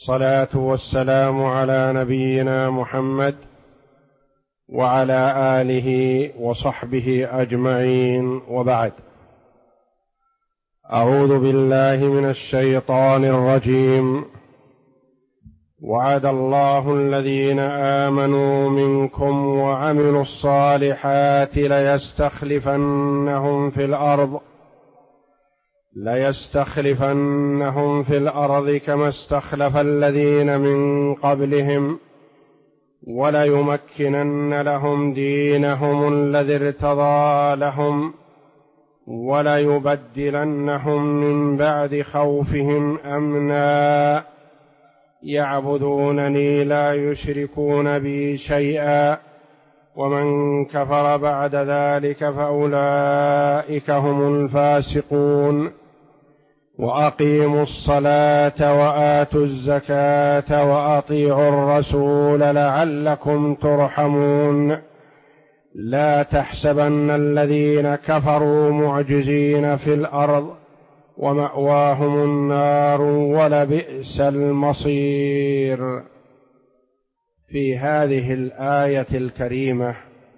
والصلاة والسلام على نبينا محمد وعلى آله وصحبه أجمعين، وبعد. أعوذ بالله من الشيطان الرجيم. وعد الله الذين آمنوا منكم وعملوا الصالحات ليستخلفنهم في الأرض كما استخلف الذين من قبلهم وليمكنن لهم دينهم الذي ارتضى لهم وليبدلنهم من بعد خوفهم أمنا يعبدونني لا يشركون بي شيئا ومن كفر بعد ذلك فأولئك هم الفاسقون. وأقيموا الصلاة وآتوا الزكاة وأطيعوا الرسول لعلكم ترحمون. لا تحسبن الذين كفروا معجزين في الأرض ومأواهم النار ولبئس المصير. في هذه الآية الكريمة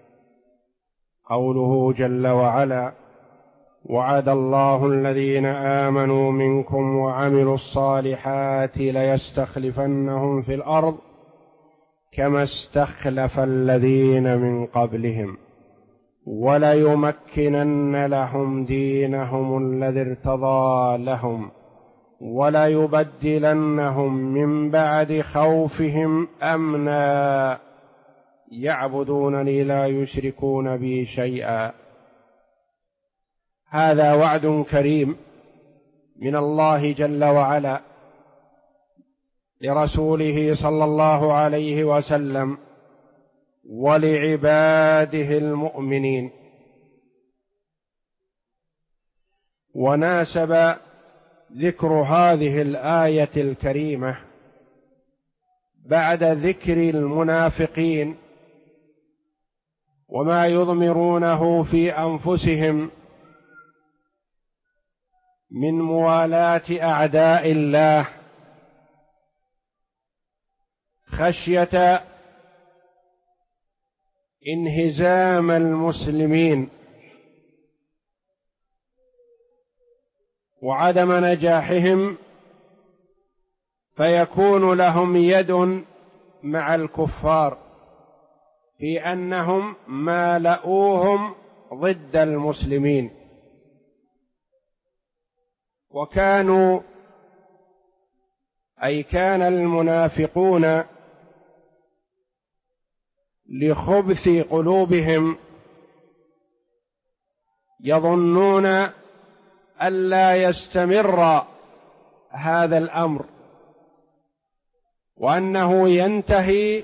قوله جل وعلا: وعد الله الذين آمنوا منكم وعملوا الصالحات ليستخلفنهم في الأرض كما استخلف الذين من قبلهم وليمكنن لهم دينهم الذي ارتضى لهم وليبدلنهم من بعد خوفهم أمنا يعبدونني لا يشركون بي شيئا. هذا وعد كريم من الله جل وعلا لرسوله صلى الله عليه وسلم ولعباده المؤمنين، وناسب ذكر هذه الآية الكريمة بعد ذكر المنافقين وما يضمرونه في أنفسهم من موالاة أعداء الله خشية انهزام المسلمين وعدم نجاحهم، فيكون لهم يد مع الكفار في أنهم مالؤوهم ضد المسلمين. وكانوا كان المنافقون لخبث قلوبهم يظنون ألا يستمر هذا الأمر وأنه ينتهي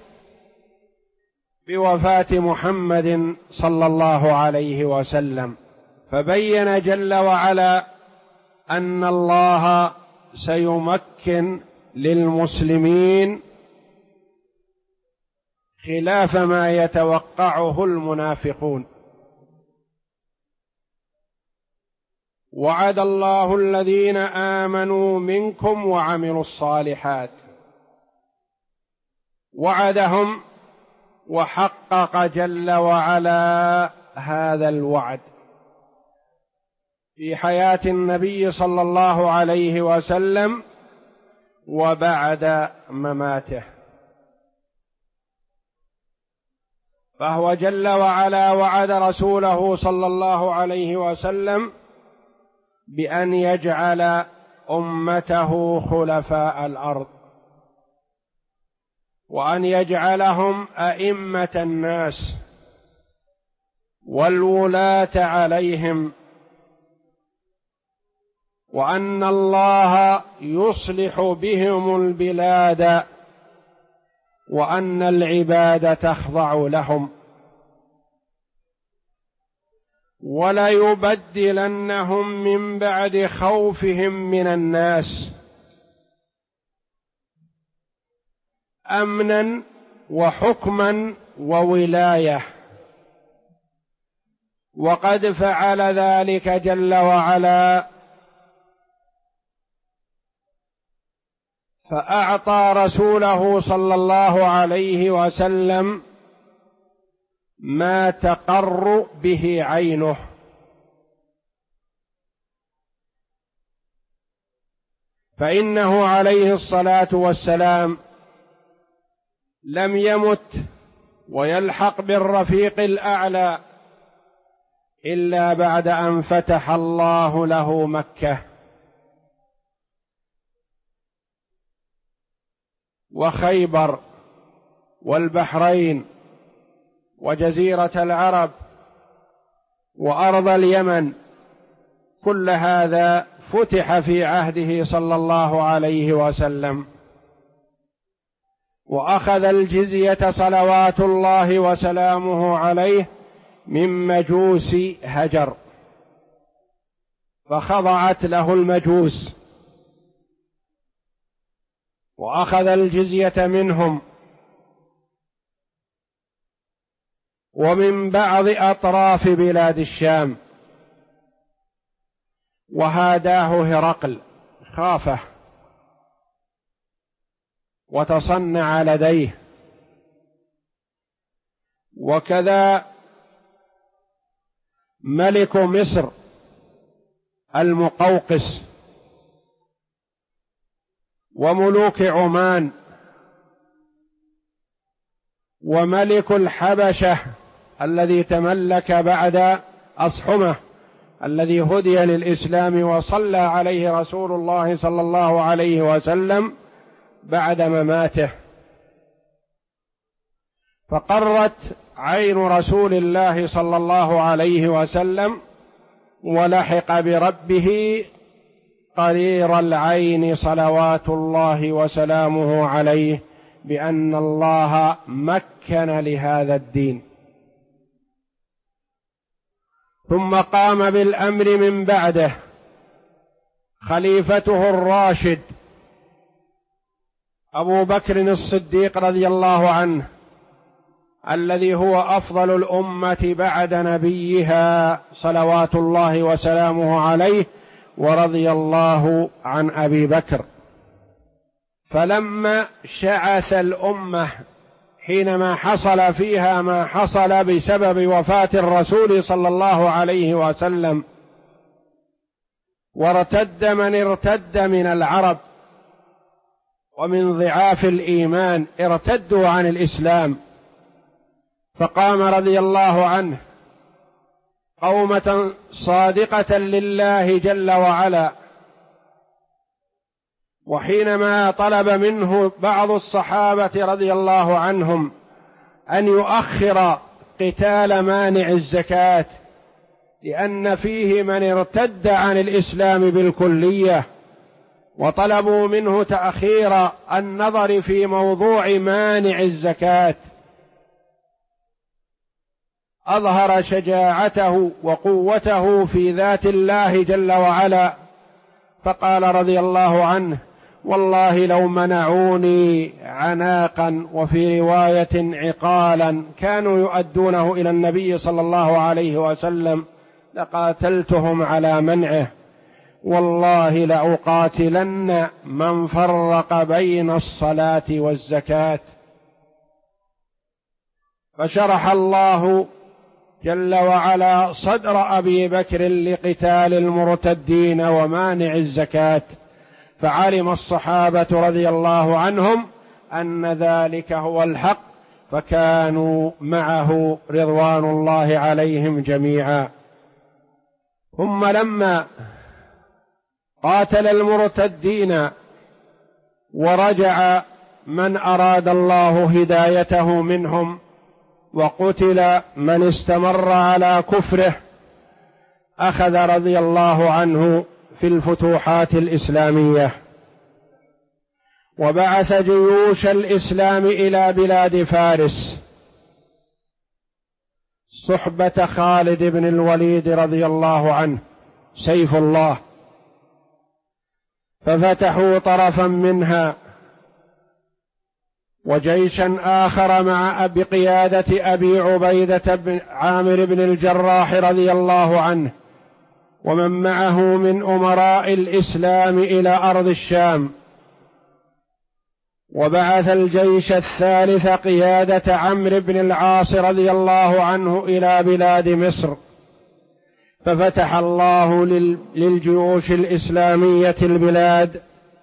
بوفاة محمد صلى الله عليه وسلم، فبين جل وعلا أن الله سيمكن للمسلمين خلاف ما يتوقعه المنافقون. وعد الله الذين آمنوا منكم وعملوا الصالحات، وعدهم وحقق جل وعلا هذا الوعد في حياة النبي صلى الله عليه وسلم وبعد مماته، فهو جل وعلا وعد رسوله صلى الله عليه وسلم بأن يجعل أمته خلفاء الأرض وأن يجعلهم أئمة الناس والولاة عليهم، وأن الله يصلح بهم البلاد وأن العباد تخضع لهم، وليبدلنهم من بعد خوفهم من الناس أمنا وحكما وولاية، وقد فعل ذلك جل وعلا فأعطى رسوله صلى الله عليه وسلم ما تقر به عينه، فإنه عليه الصلاة والسلام لم يمت ويلحق بالرفيق الأعلى إلا بعد أن فتح الله له مكة وخيبر والبحرين وجزيرة العرب وأرض اليمن، كل هذا فتح في عهده صلى الله عليه وسلم، وأخذ الجزية صلوات الله وسلامه عليه من مجوس هجر، فخضعت له المجوس وأخذ الجزية منهم، ومن بعض أطراف بلاد الشام، وهاداه هرقل، خافه وتصنع لديه، وكذا ملك مصر المقوقس، وملوك عمان، وملك الحبشة الذي تملك بعد أصحمه الذي هدي للإسلام وصلى عليه رسول الله صلى الله عليه وسلم بعد مماته، فقرت عين رسول الله صلى الله عليه وسلم ولحق بربه قرير العين صلوات الله وسلامه عليه، بأن الله مكن لهذا الدين. ثم قام بالأمر من بعده خليفته الراشد أبو بكر الصديق رضي الله عنه، الذي هو أفضل الأمة بعد نبيها صلوات الله وسلامه عليه، ورضي الله عن أبي بكر. فلما شعث الأمة حينما حصل فيها ما حصل بسبب وفاة الرسول صلى الله عليه وسلم، وارتد من ارتد من العرب ومن ضعاف الإيمان، ارتدوا عن الإسلام، فقام رضي الله عنه قومة صادقة لله جل وعلا. وحينما طلب منه بعض الصحابة رضي الله عنهم أن يؤخر قتال مانع الزكاة لأن فيه من ارتد عن الإسلام بالكلية، وطلبوا منه تأخير النظر في موضوع مانع الزكاة، أظهر شجاعته وقوته في ذات الله جل وعلا، فقال رضي الله عنه: والله لو منعوني عناقا وفي رواية عقالا كانوا يؤدونه إلى النبي صلى الله عليه وسلم لقاتلتهم على منعه، والله لأقاتلن من فرق بين الصلاة والزكاة. فشرح الله جل وعلا صدر أبي بكر لقتال المرتدين ومانع الزكاة، فعلم الصحابة رضي الله عنهم أن ذلك هو الحق، فكانوا معه رضوان الله عليهم جميعا. ثم لما قاتل المرتدين ورجع من أراد الله هدايته منهم، وقتل من استمر على كفره، أخذ رضي الله عنه في الفتوحات الإسلامية، وبعث جيوش الإسلام إلى بلاد فارس صحبة خالد بن الوليد رضي الله عنه سيف الله، ففتحوا طرفا منها، وجيشا آخر بقيادة أبي عبيدة بن عامر بن الجراح رضي الله عنه ومن معه من أمراء الإسلام إلى أرض الشام، وبعث الجيش الثالث قيادة عمرو بن العاص رضي الله عنه إلى بلاد مصر، ففتح الله للجيوش الإسلامية البلاد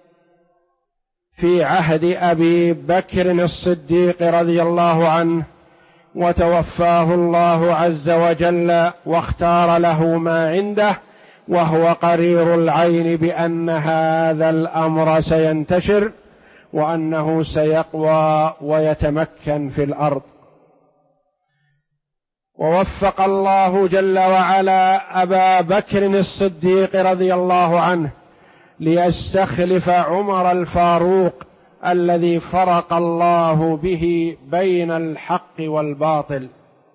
في عهد أبي بكر الصديق رضي الله عنه، وتوفاه الله عز وجل واختار له ما عنده، وهو قرير العين بأن هذا الأمر سينتشر وأنه سيقوى ويتمكن في الأرض. ووفق الله جل وعلا أبا بكر الصديق رضي الله عنه ليستخلف عمر الفاروق الذي فرق الله به بين الحق والباطل،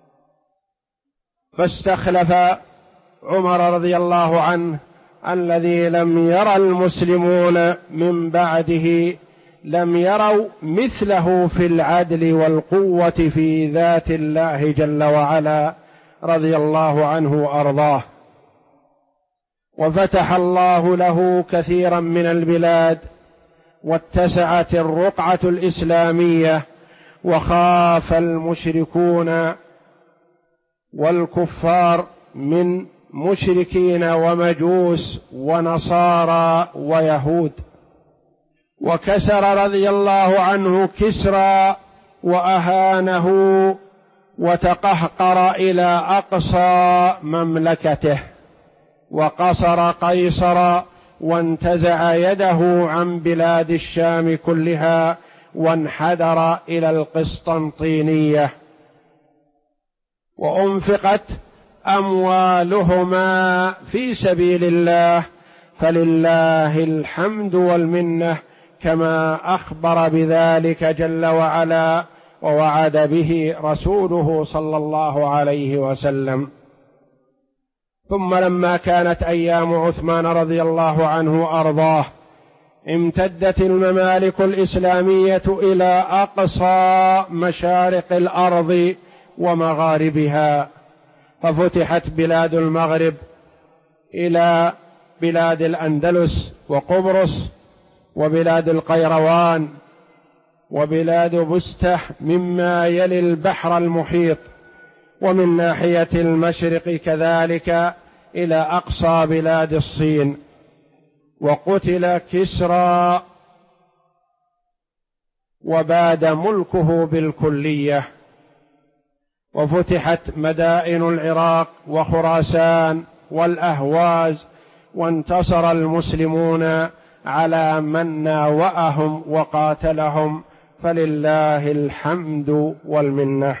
فاستخلف عمر رضي الله عنه الذي لم يرى المسلمون من بعده، لم يروا مثله في العدل والقوة في ذات الله جل وعلا، رضي الله عنه وأرضاه. وفتح الله له كثيرا من البلاد، واتسعت الرقعة الإسلامية، وخاف المشركون والكفار من مشركين ومجوس ونصارى ويهود. وكسر رضي الله عنه كسرى وأهانه وتقهقر إلى أقصى مملكته، وقصر قيصر وانتزع يده عن بلاد الشام كلها، وانحدر إلى القسطنطينية، وأنفقت أموالهما في سبيل الله، فلله الحمد والمنة، كما أخبر بذلك جل وعلا ووعد به رسوله صلى الله عليه وسلم. ثم لما كانت أيام عثمان رضي الله عنه وأرضاه، امتدت الممالك الإسلامية إلى أقصى مشارق الأرض ومغاربها، ففتحت بلاد المغرب إلى بلاد الأندلس وقبرص وبلاد القيروان وبلاد بستح مما يلي البحر المحيط، ومن ناحية المشرق كذلك إلى أقصى بلاد الصين. وقتل كسرى وباد ملكه بالكلية، وفتحت مدائن العراق وخراسان والأهواز، وانتصر المسلمون على من ناوأهم وقاتلهم، فلله الحمد والمنة.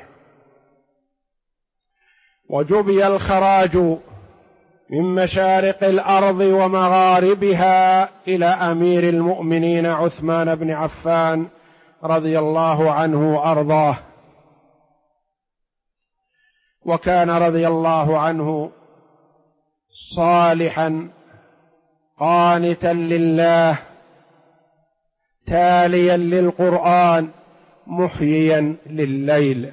وجبي الخراج من مشارق الأرض ومغاربها إلى أمير المؤمنين عثمان بن عفان رضي الله عنه وأرضاه. وكان رضي الله عنه صالحا قانتا لله، تاليا للقرآن، محييا لليل،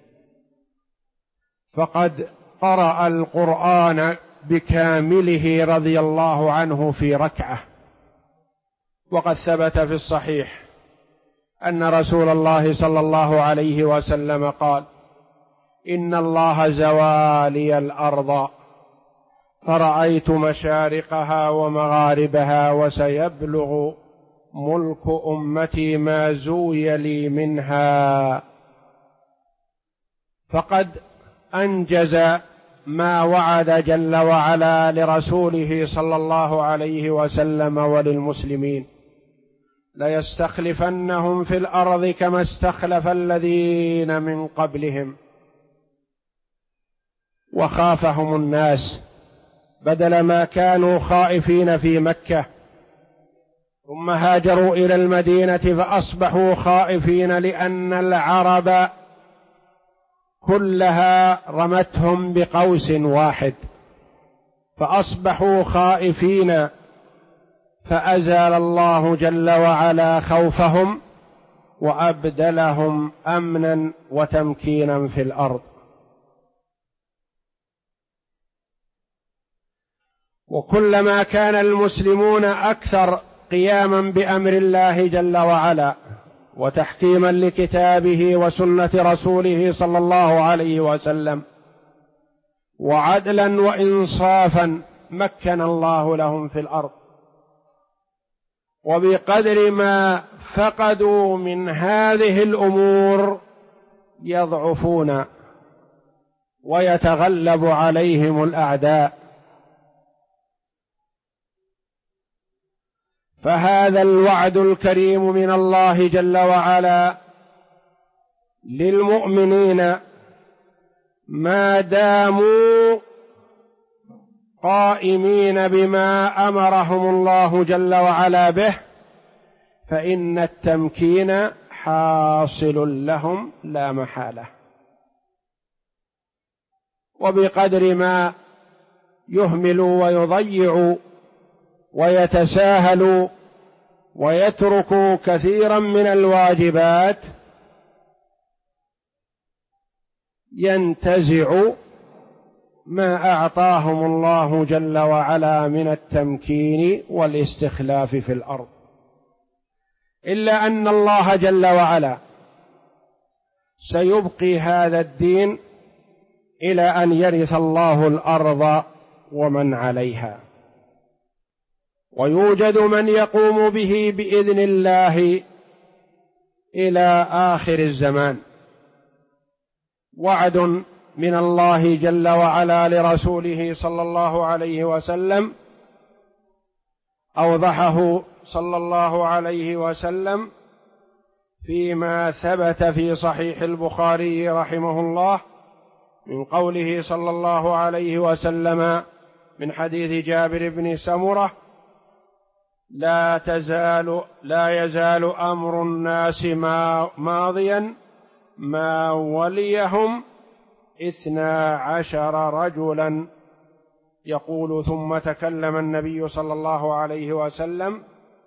فقد قرأ القرآن بكامله رضي الله عنه في ركعة. وقد ثبت في الصحيح أن رسول الله صلى الله عليه وسلم قال: إن الله زوالي الأرض فرأيت مشارقها ومغاربها، وسيبلغ ملك أمتي ما زوي لي منها. فقد أنجز ما وعد جل وعلا لرسوله صلى الله عليه وسلم وللمسلمين: ليستخلفنهم في الأرض كما استخلف الذين من قبلهم. وخافهم الناس، بدل ما كانوا خائفين في مكة ثم هاجروا إلى المدينة فأصبحوا خائفين، لأن العرب كلها رمتهم بقوس واحد، فأصبحوا خائفين، فأزال الله جل وعلا خوفهم وأبدلهم أمنا وتمكينا في الأرض. وكلما كان المسلمون أكثر قياما بأمر الله جل وعلا وتحكيما لكتابه وسنة رسوله صلى الله عليه وسلم، وعدلا وإنصافا مكن الله لهم في الأرض. وبقدر ما فقدوا من هذه الأمور يضعفون ويتغلب عليهم الأعداء. فهذا الوعد الكريم من الله جل وعلا للمؤمنين ما داموا قائمين بما أمرهم الله جل وعلا به، فإن التمكين حاصل لهم لا محالة. وبقدر ما يهملوا ويضيعوا ويتساهلوا ويتركوا كثيرا من الواجبات ينتزع ما أعطاهم الله جل وعلا من التمكين والاستخلاف في الأرض. إلا أن الله جل وعلا سيبقي هذا الدين إلى أن يرث الله الأرض ومن عليها، ويوجد من يقوم به بإذن الله إلى آخر الزمان. وعد من الله جل وعلا لرسوله صلى الله عليه وسلم أوضحه صلى الله عليه وسلم فيما ثبت في صحيح البخاري رحمه الله من قوله صلى الله عليه وسلم من حديث جابر بن سمرة: لا يزال أمر الناس ماضيا ما وليهم 12 رجلا. يقول: ثم تكلم النبي صلى الله عليه وسلم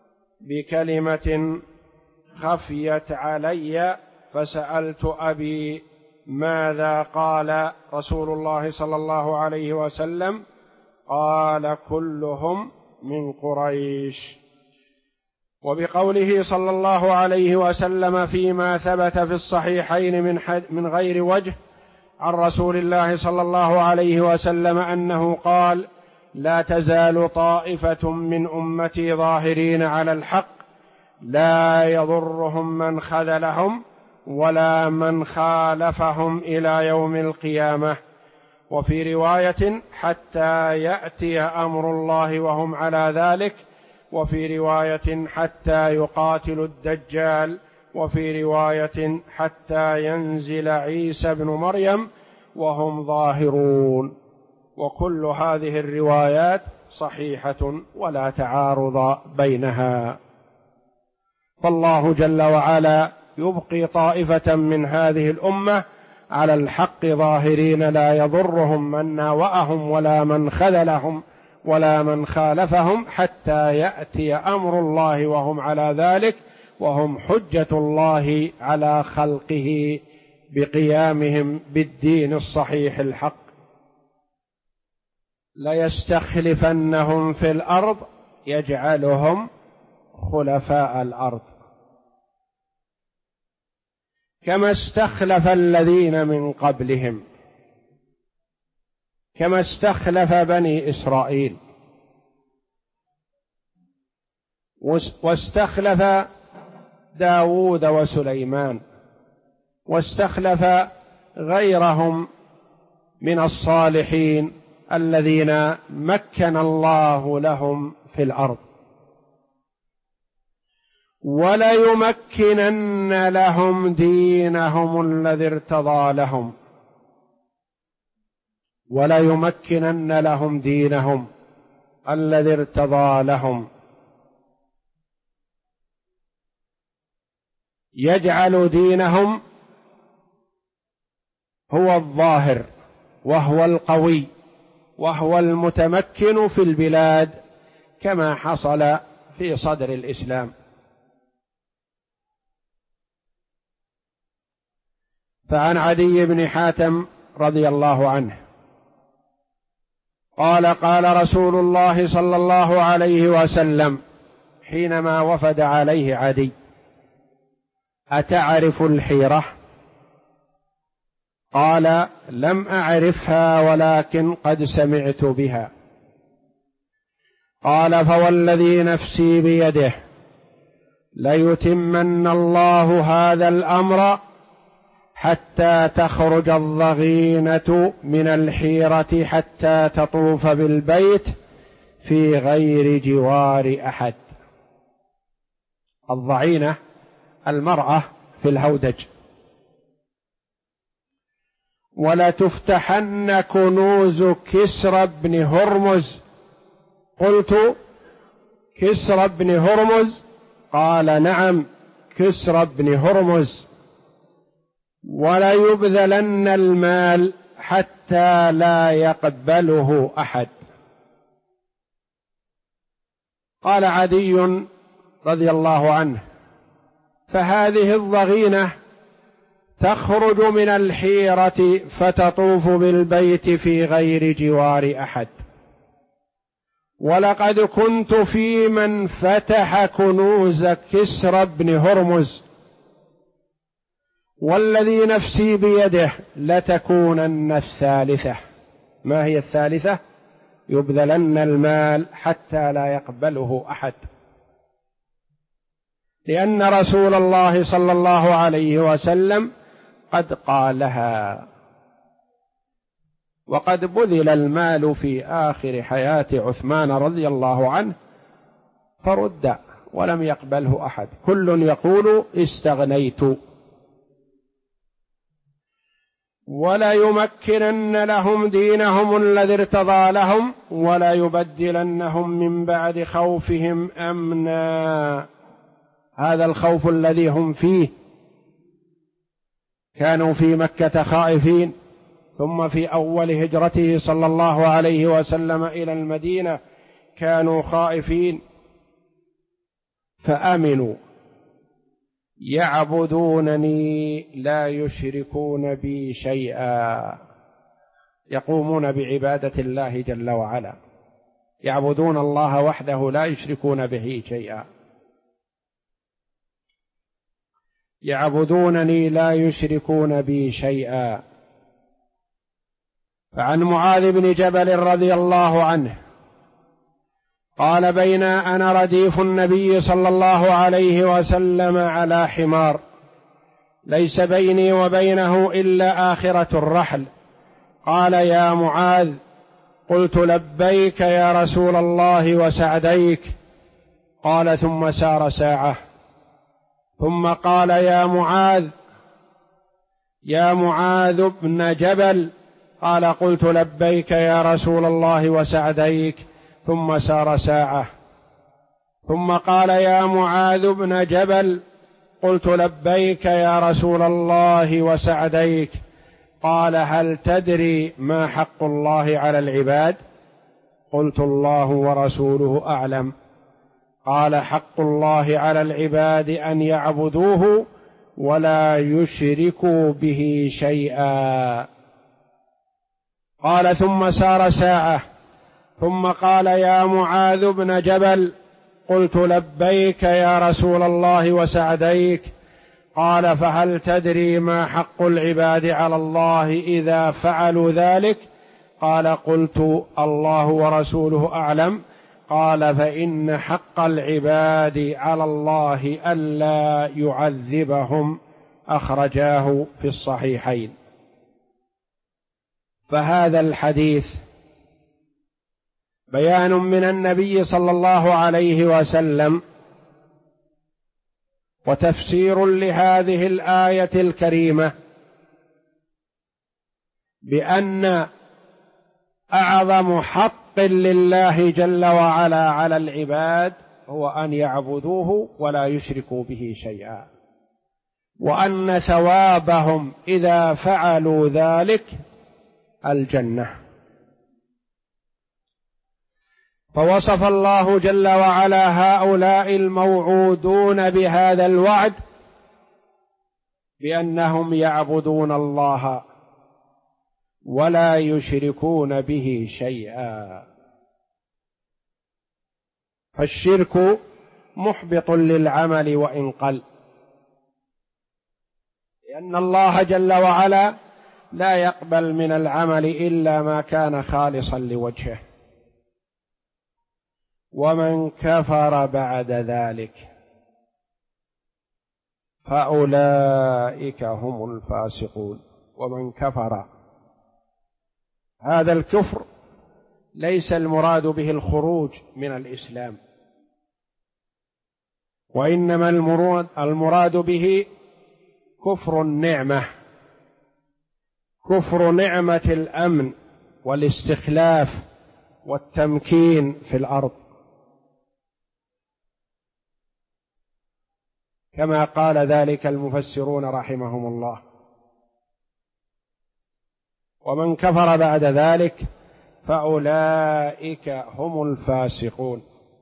بكلمة خفيت علي فسألت أبي ماذا قال رسول الله صلى الله عليه وسلم؟ قال: كلهم من قريش. وبقوله صلى الله عليه وسلم فيما ثبت في الصحيحين من غير وجه عن رسول الله صلى الله عليه وسلم أنه قال: لا تزال طائفة من أمتي ظاهرين على الحق لا يضرهم من خذلهم ولا من خالفهم إلى يوم القيامة. وفي رواية: حتى يأتي أمر الله وهم على ذلك. وفي رواية: حتى يقاتلوا الدجال. وفي رواية: حتى ينزل عيسى بن مريم وهم ظاهرون. وكل هذه الروايات صحيحة ولا تعارض بينها. فالله جل وعلا يبقي طائفة من هذه الأمة على الحق ظاهرين لا يضرهم من ناوأهم ولا من خذلهم ولا من خالفهم حتى يأتي أمر الله وهم على ذلك، وهم حجة الله على خلقه بقيامهم بالدين الصحيح الحق. ليستخلفنهم في الأرض يجعلهم خلفاء الأرض كما استخلف الذين من قبلهم، كما استخلف بني إسرائيل، واستخلف داود وسليمان، واستخلف غيرهم من الصالحين الذين مكن الله لهم في الأرض. وليمكنن لهم دينهم الذي ارتضى لهم، وليمكنن لهم دينهم الذي ارتضى لهم. يجعل دينهم هو الظاهر وهو القوي وهو المتمكن في البلاد كما حصل في صدر الإسلام. فعن عدي بن حاتم رضي الله عنه قال: قال رسول الله صلى الله عليه وسلم حينما وفد عليه عدي: أتعرف الحيرة؟ قال: لم أعرفها ولكن قد سمعت بها. قال: فوالذي نفسي بيده ليتمن الله هذا الأمر حتى تخرج الضغينة من الحيرة حتى تطوف بالبيت في غير جوار أحد. الضغينة المرأة في الهودج. ولتفتحن كنوز كسرى بن هرمز. قلت: كسرى بن هرمز؟ قال: نعم، كسرى بن هرمز. وليبذلن المال حتى لا يقبله أحد. قال عدي رضي الله عنه: فهذه الضغينة تخرج من الحيرة فتطوف بالبيت في غير جوار أحد، ولقد كنت في من فتح كنوز كسرى بن هرمز، والذي نفسي بيده لتكونن الثالثة. ما هي الثالثة؟ يبذلن المال حتى لا يقبله أحد، لأن رسول الله صلى الله عليه وسلم قد قالها. وقد بذل المال في آخر حياة عثمان رضي الله عنه فرد ولم يقبله أحد، كل يقول: استغنيت. ولا يمكنن لهم دينهم الذي ارتضى لهم ولا يبدلنهم من بعد خوفهم أمنا. هذا الخوف الذي هم فيه، كانوا في مكة خائفين، ثم في أول هجرته صلى الله عليه وسلم إلى المدينة كانوا خائفين فآمنوا، يعبدونني لا يشركون بي شيئا، يقومون بعبادة الله جل وعلا، يعبدون الله وحده لا يشركون به شيئا، يعبدونني لا يشركون بي شيئا. فعن معاذ بن جبل رضي الله عنه قال: بين أنا رديف النبي صلى الله عليه وسلم على حمار ليس بيني وبينه إلا آخرة الرحل، قال: يا معاذ. قلت: لبيك يا رسول الله وسعديك. قال: ثم سار ساعة، ثم قال: يا معاذ بن جبل. قال: قلت: لبيك يا رسول الله وسعديك. ثم سار ساعة، ثم قال: يا معاذ بن جبل. قلت: لبيك يا رسول الله وسعديك. قال: هل تدري ما حق الله على العباد؟ قلت: الله ورسوله أعلم. قال: حق الله على العباد أن يعبدوه ولا يشركوا به شيئا. قال: ثم سار ساعة، ثم قال: يا معاذ بن جبل. قلت: لبيك يا رسول الله وسعديك. قال: فهل تدري ما حق العباد على الله إذا فعلوا ذلك؟ قال: قلت: الله ورسوله أعلم. قال: فإن حق العباد على الله ألا يعذبهم. أخرجاه في الصحيحين. فهذا الحديث بيان من النبي صلى الله عليه وسلم وتفسير لهذه الآية الكريمة بأن أعظم حق لله جل وعلا على العباد هو أن يعبدوه ولا يشركوا به شيئا، وأن ثوابهم إذا فعلوا ذلك الجنة. فوصف الله جل وعلا هؤلاء الموعودون بهذا الوعد بأنهم يعبدون الله ولا يشركون به شيئا. فالشرك محبط للعمل وإن قل، لأن الله جل وعلا لا يقبل من العمل إلا ما كان خالصا لوجهه. ومن كفر بعد ذلك فأولئك هم الفاسقون. ومن كفر، هذا الكفر ليس المراد به الخروج من الإسلام، وإنما المراد به كفر النعمة، كفر نعمة الأمن والاستخلاف والتمكين في الأرض، كما قال ذلك المفسرون رحمهم الله. ومن كفر بعد ذلك فأولئك هم الفاسقون.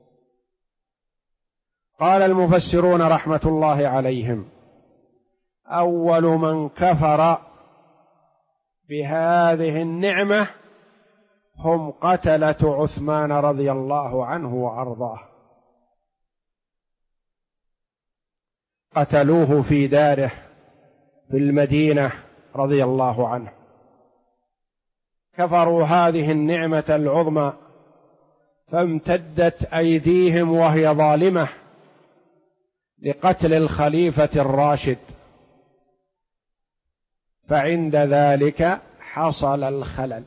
قال المفسرون رحمة الله عليهم: أول من كفر بهذه النعمة هم قتلة عثمان رضي الله عنه وأرضاه، قتلوه في داره في المدينة رضي الله عنه، كفروا هذه النعمة العظمى، فامتدت أيديهم وهي ظالمة لقتل الخليفة الراشد، فعند ذلك حصل الخلل،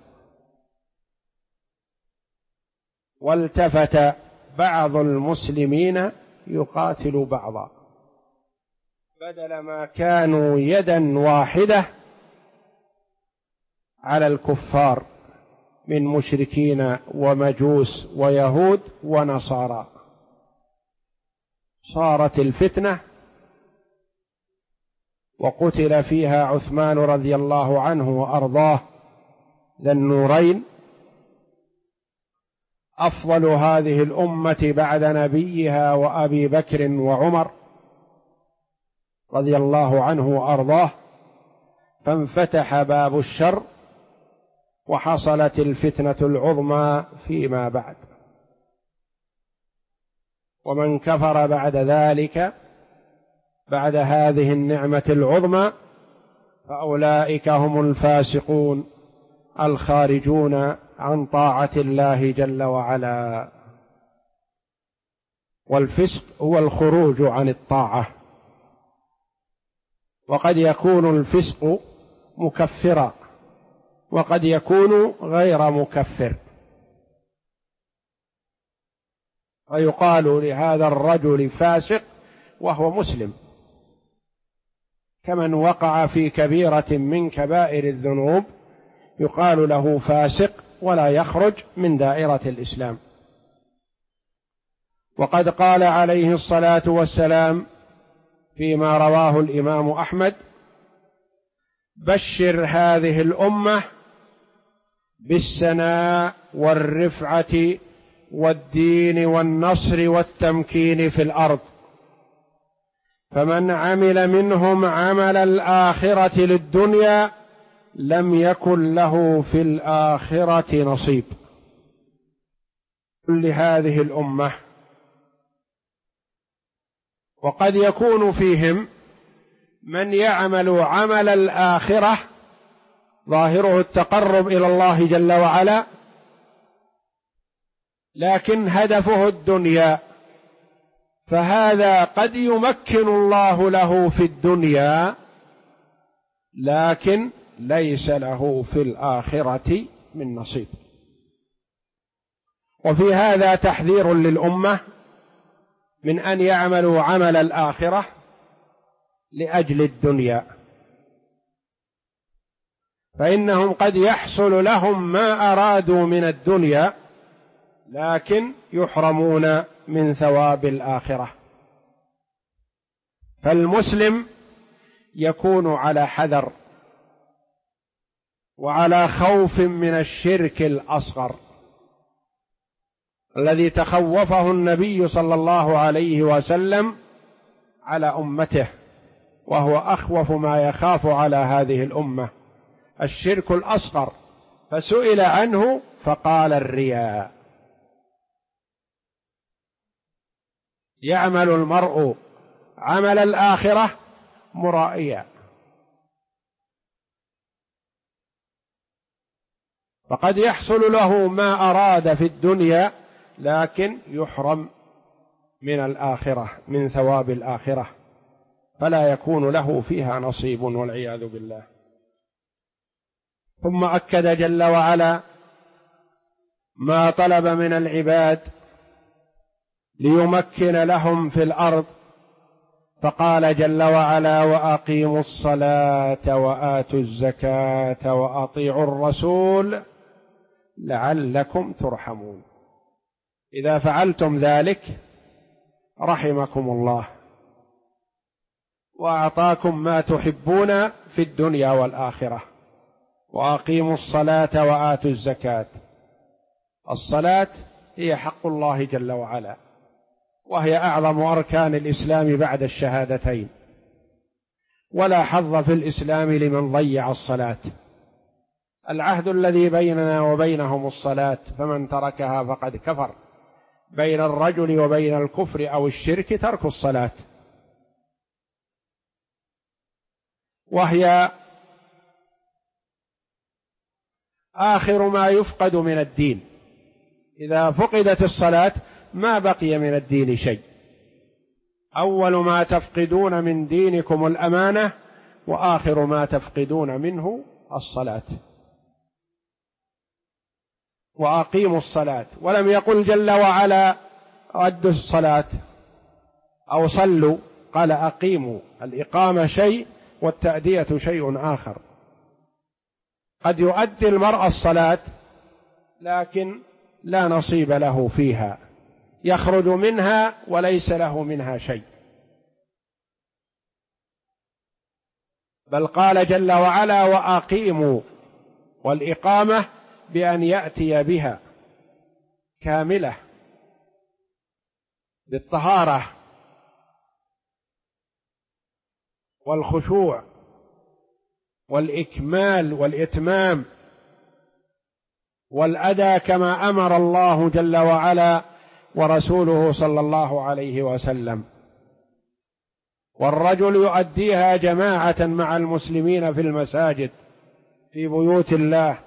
والتفت بعض المسلمين يقاتل بعضا، بدل ما كانوا يدا واحدة على الكفار من مشركين ومجوس ويهود ونصارى، صارت الفتنة وقتل فيها عثمان رضي الله عنه وأرضاه ذا النورين، أفضل هذه الأمة بعد نبيها وأبي بكر وعمر رضي الله عنه وأرضاه، فانفتح باب الشر وحصلت الفتنة العظمى فيما بعد. ومن كفر بعد ذلك بعد هذه النعمة العظمى فأولئك هم الفاسقون الخارجون عن طاعة الله جل وعلا. والفسق هو الخروج عن الطاعة، وقد يكون الفسق مكفرا وقد يكون غير مكفر، فيقال لهذا الرجل فاسق وهو مسلم، كمن وقع في كبيرة من كبائر الذنوب يقال له فاسق ولا يخرج من دائرة الإسلام. وقد قال عليه الصلاة والسلام فيما رواه الإمام أحمد: بشر هذه الأمة بالسناء والرفعة والدين والنصر والتمكين في الأرض، فمن عمل منهم عمل الآخرة للدنيا لم يكن له في الآخرة نصيب. لهذه الأمة، وقد يكون فيهم من يعمل عمل الآخرة ظاهره التقرب إلى الله جل وعلا، لكن هدفه الدنيا، فهذا قد يمكن الله له في الدنيا لكن ليس له في الآخرة من نصيب. وفي هذا تحذير للأمة من أن يعملوا عمل الآخرة لأجل الدنيا، فإنهم قد يحصل لهم ما أرادوا من الدنيا لكن يحرمون من ثواب الآخرة. فالمسلم يكون على حذر وعلى خوف من الشرك الأصغر الذي تخوفه النبي صلى الله عليه وسلم على أمته، وهو أخوف ما يخاف على هذه الأمة، الشرك الأصغر، فسئل عنه فقال الرياء. يعمل المرء عمل الآخرة مرائيا، فقد يحصل له ما أراد في الدنيا لكن يحرم من الآخرة، من ثواب الآخرة، فلا يكون له فيها نصيب والعياذ بالله. ثم أكد جل وعلا ما طلب من العباد ليمكن لهم في الأرض، فقال جل وعلا: وأقيموا الصلاة وآتوا الزكاة وأطيعوا الرسول لعلكم ترحمون. إذا فعلتم ذلك رحمكم الله وأعطاكم ما تحبون في الدنيا والآخرة. وأقيموا الصلاة وآتوا الزكاة. الصلاة هي حق الله جل وعلا، وهي أعظم أركان الإسلام بعد الشهادتين، ولا حظ في الإسلام لمن ضيع الصلاة. العهد الذي بيننا وبينهم الصلاة، فمن تركها فقد كفر. بين الرجل وبين الكفر أو الشرك ترك الصلاة، وهي آخر ما يفقد من الدين. إذا فقدت الصلاة ما بقي من الدين شيء. أول ما تفقدون من دينكم الأمانة، وآخر ما تفقدون منه الصلاة. وأقيموا الصلاة، ولم يقل جل وعلا أدوا الصلاة أو صلوا، قال أقيموا. الإقامة شيء والتأدية شيء آخر. قد يؤدي المرء الصلاة لكن لا نصيب له فيها، يخرج منها وليس له منها شيء. بل قال جل وعلا: وأقيموا، والإقامة بأن يأتي بها كاملة بالطهارة والخشوع والإكمال والإتمام والأداء كما أمر الله جل وعلا ورسوله صلى الله عليه وسلم. والرجل يؤديها جماعة مع المسلمين في المساجد في بيوت الله.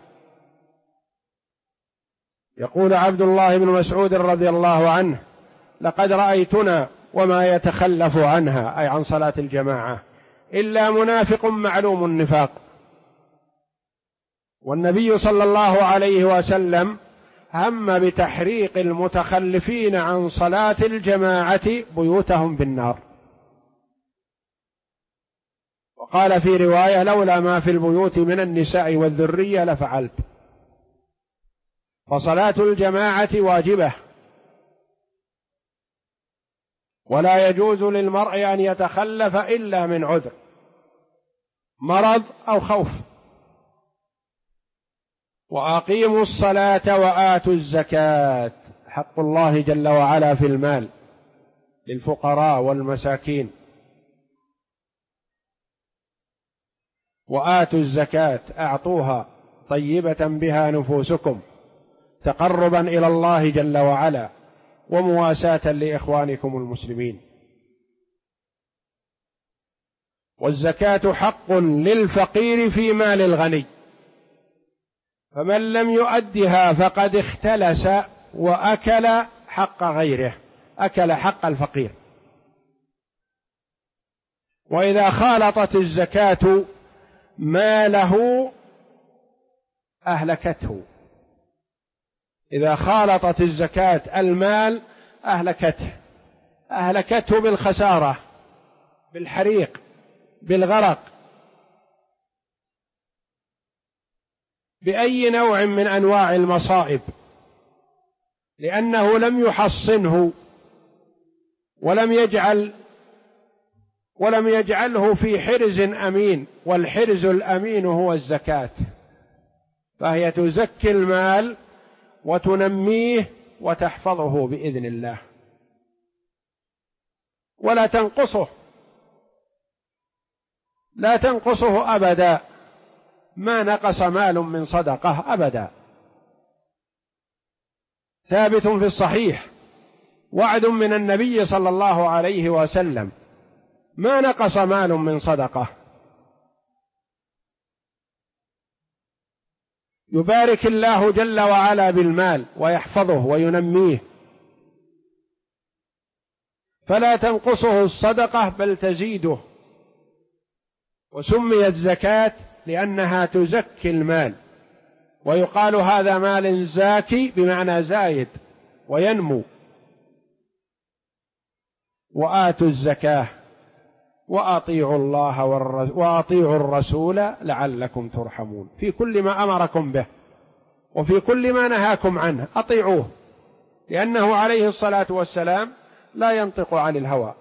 يقول عبد الله بن مسعود رضي الله عنه: لقد رأيتنا وما يتخلف عنها، أي عن صلاة الجماعة، إلا منافق معلوم النفاق. والنبي صلى الله عليه وسلم هم بتحريق المتخلفين عن صلاة الجماعة بيوتهم بالنار، وقال في رواية: لولا ما في البيوت من النساء والذرية لفعلت. فصلاة الجماعة واجبة، ولا يجوز للمرء أن يتخلف إلا من عذر، مرض أو خوف. وأقيموا الصلاة وآتوا الزكاة، حق الله جل وعلا في المال للفقراء والمساكين. وآتوا الزكاة، أعطوها طيبة بها نفوسكم، تقربا إلى الله جل وعلا ومواساة لإخوانكم المسلمين. والزكاة حق للفقير في مال الغني، فمن لم يؤدها فقد اختلس وأكل حق غيره، أكل حق الفقير. وإذا خالطت الزكاة ماله أهلكته، إذا خالطت الزكاة المال أهلكته بالخسارة، بالحريق، بالغرق، بأي نوع من أنواع المصائب، لأنه لم يحصنه ولم يجعله في حرز أمين، والحرز الأمين هو الزكاة. فهي تزكي المال وتنميه وتحفظه بإذن الله، ولا تنقصه، لا تنقصه أبدا، ما نقص مال من صدقة أبدا. ثابت في الصحيح وعد من النبي صلى الله عليه وسلم: ما نقص مال من صدقة. يبارك الله جل وعلا بالمال ويحفظه وينميه، فلا تنقصه الصدقة بل تزيده. وسميت زكاة لأنها تزكي المال، ويقال هذا مال زاكي بمعنى زايد وينمو. وآتوا الزكاة وأطيعوا الله وأطيعوا الرسول لعلكم ترحمون. في كل ما أمركم به وفي كل ما نهاكم عنه أطيعوه، لأنه عليه الصلاة والسلام لا ينطق عن الهوى.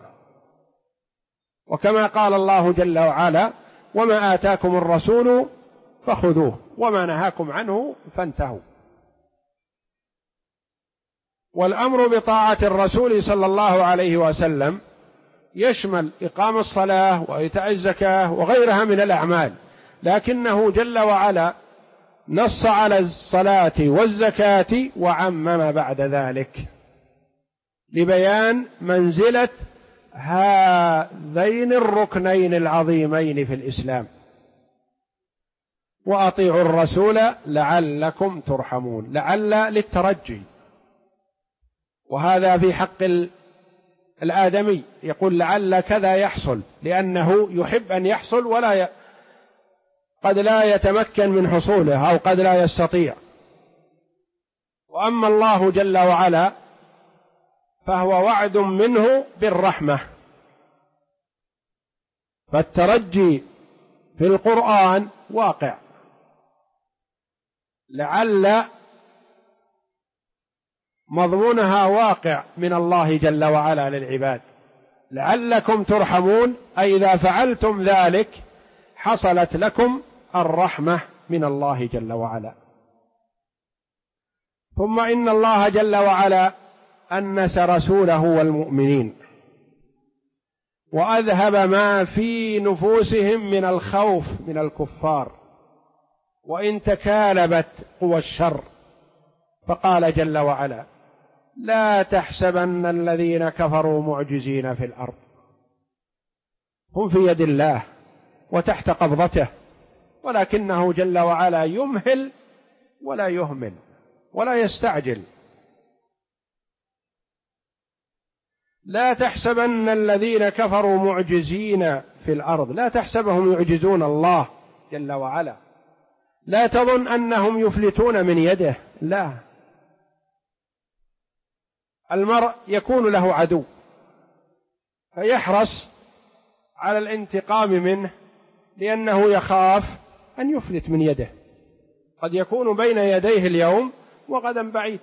وكما قال الله جل وعلا: وما آتاكم الرسول فخذوه وما نهاكم عنه فانتهوا. والأمر بطاعة الرسول صلى الله عليه وسلم يشمل إقام الصلاة وإيتاء الزكاة وغيرها من الأعمال، لكنه جل وعلا نص على الصلاة والزكاة وعمم بعد ذلك لبيان منزلة هذين الركنين العظيمين في الإسلام. وأطيعوا الرسول لعلكم ترحمون، لعل للترجي، وهذا في حق الآدمي، يقول لعل كذا يحصل لأنه يحب أن يحصل قد لا يتمكن من حصوله أو قد لا يستطيع. وأما الله جل وعلا فهو وعد منه بالرحمة، فالترجي في القرآن واقع. لعل مضمونها واقع من الله جل وعلا للعباد، لعلكم ترحمون، أي إذا فعلتم ذلك حصلت لكم الرحمة من الله جل وعلا. ثم إن الله جل وعلا أنس رسوله والمؤمنين وأذهب ما في نفوسهم من الخوف من الكفار وإن تكالبت قوى الشر، فقال جل وعلا: لا تحسبن الذين كفروا معجزين في الأرض، هم في يد الله وتحت قبضته، ولكنه جل وعلا يمهل ولا يهمل ولا يستعجل. لا تحسبن الذين كفروا معجزين في الأرض، لا تحسبهم يعجزون الله جل وعلا، لا تظن أنهم يفلتون من يده، لا. المرء يكون له عدو فيحرص على الانتقام منه لأنه يخاف أن يفلت من يده، قد يكون بين يديه اليوم وغدا بعيد،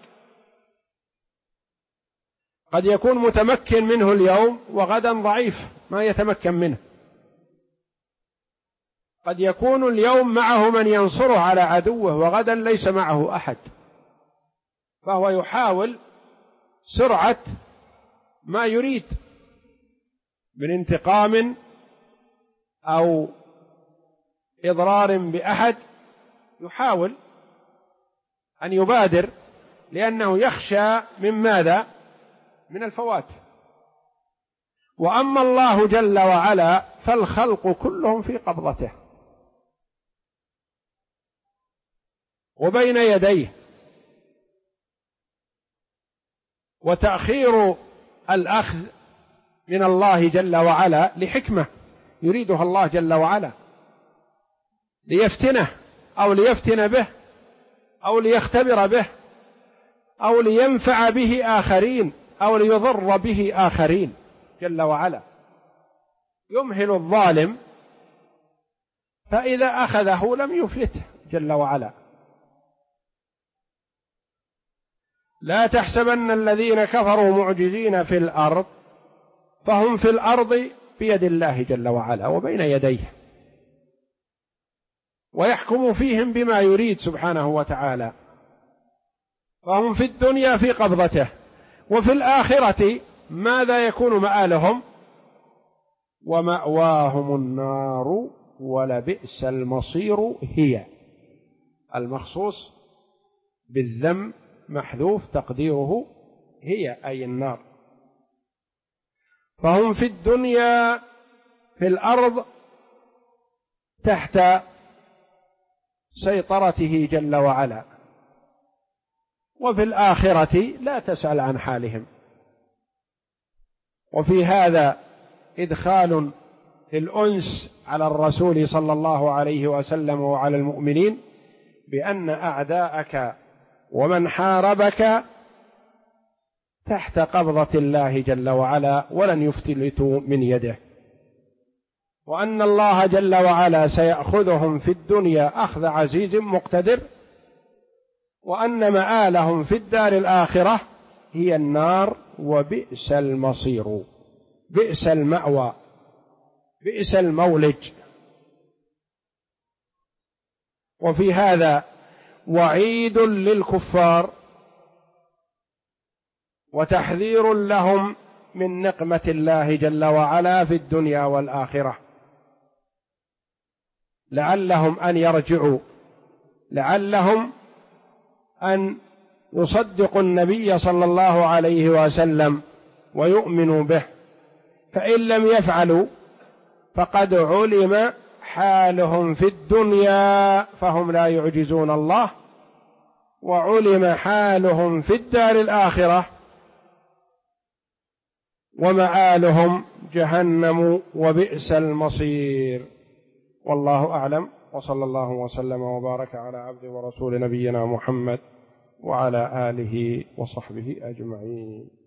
قد يكون متمكن منه اليوم وغدا ضعيف ما يتمكن منه، قد يكون اليوم معه من ينصره على عدوه وغدا ليس معه أحد، فهو يحاول سرعة ما يريد من انتقام أو إضرار بأحد، يحاول أن يبادر لأنه يخشى من ماذا؟ من الفوات. وأما الله جل وعلا فالخلق كلهم في قبضته وبين يديه، وتأخير الأخذ من الله جل وعلا لحكمة يريدها الله جل وعلا، ليفتنه أو ليفتن به أو ليختبر به أو لينفع به آخرين أو ليضر به آخرين جل وعلا. يمهل الظالم فإذا أخذه لم يفلته جل وعلا. لا تحسبن الذين كفروا معجزين في الأرض، فهم في الأرض بيد الله جل وعلا وبين يديه، ويحكم فيهم بما يريد سبحانه وتعالى، فهم في الدنيا في قبضته، وفي الآخرة ماذا يكون مآلهم؟ ومأواهم النار ولبئس المصير. هي المخصوص بالذم محذوف تقديره هي أي النار. فهم في الدنيا في الأرض تحت سيطرته جل وعلا، وفي الآخرة لا تسأل عن حالهم. وفي هذا إدخال الأنس على الرسول صلى الله عليه وسلم وعلى المؤمنين بأن أعداءك ومن حاربك تحت قبضة الله جل وعلا ولن يفتلتوا من يده، وأن الله جل وعلا سيأخذهم في الدنيا أخذ عزيز مقتدر، وأن مآلهم في الدار الآخرة هي النار، وبئس المصير، بئس المأوى، بئس المولج. وفي هذا وعيد للكفار وتحذير لهم من نقمة الله جل وعلا في الدنيا والآخرة، لعلهم أن يرجعوا، لعلهم أن يصدقوا النبي صلى الله عليه وسلم ويؤمنوا به، فإن لم يفعلوا فقد علم حالهم في الدنيا فهم لا يعجزون الله، وعلم حالهم في الدار الآخرة ومآلهم جهنم وبئس المصير. والله أعلم، وصلى الله وسلم وبارك على عبده ورسول نبينا محمد وعلى آله وصحبه أجمعين.